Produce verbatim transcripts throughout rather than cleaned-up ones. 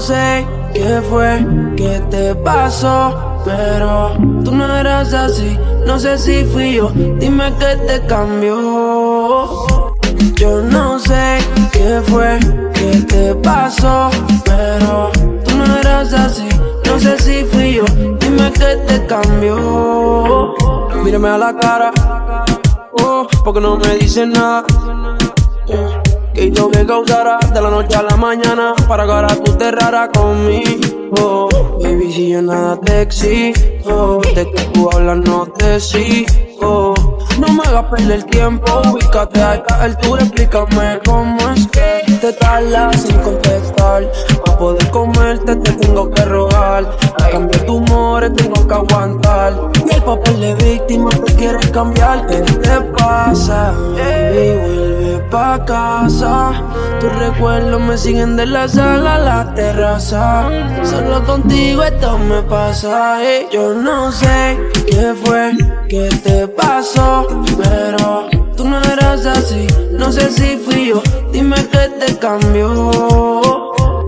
sé qué fue que te pasó, pero tú no eras así. No sé si fui yo, dime qué te cambió. Yo no sé qué fue que te pasó, pero tú no eras así. No sé si fui yo, dime qué te cambió. Mírame a la cara, oh, porque no me dices nada. Yeah. Que hizo que causara de la noche a la mañana para que ahora tú te rara conmigo. Baby, si yo nada te exijo, de que tú hablas no te sigo. No me hagas perder tiempo, ubícate a esta altura, explícame cómo es que te tardas sin contestar. Para poder comerte te tengo que rogar, a cambio de tu humor tengo que aguantar. Y el papel de víctima te quieres cambiar, ¿qué te pasa? Baby, vuelve pa' casa. Tus recuerdos me siguen de la sala a la terraza. Solo contigo esto me pasa, eh. Yo no sé qué fue que te pasó, pero tú no eras así. No sé si fui yo, dime qué te cambió.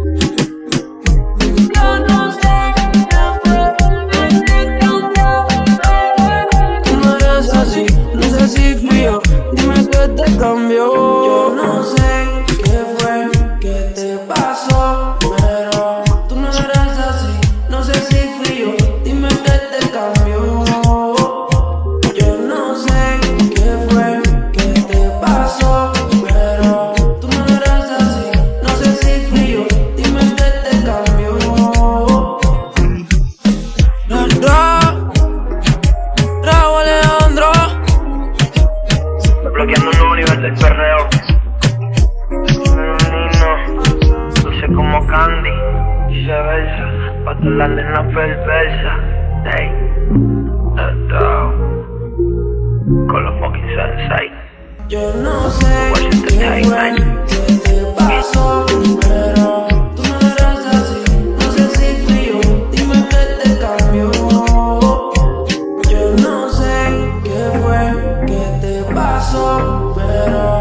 Te cambió. Yo no sé qué fue que te pasó, pero tú no eras así. No sé si fui yo, dime qué te cambió. Yo no sé qué fue que te pasó, pero tú no eras así. No sé si fui yo, dime qué te cambió. Ra, ra, Raúl Alejandro. Bloqueando un nuevo nivel del perreo. Femenino, dulce como candy, viceversa, pa' todas las nenas perversas. Hey, esto, con los fucking sensei. Yo no sé qué fue que te pasó, pero tú no eras así. No sé si fui yo, dime qué te cambió. Yo no sé qué fue que te pasó, pero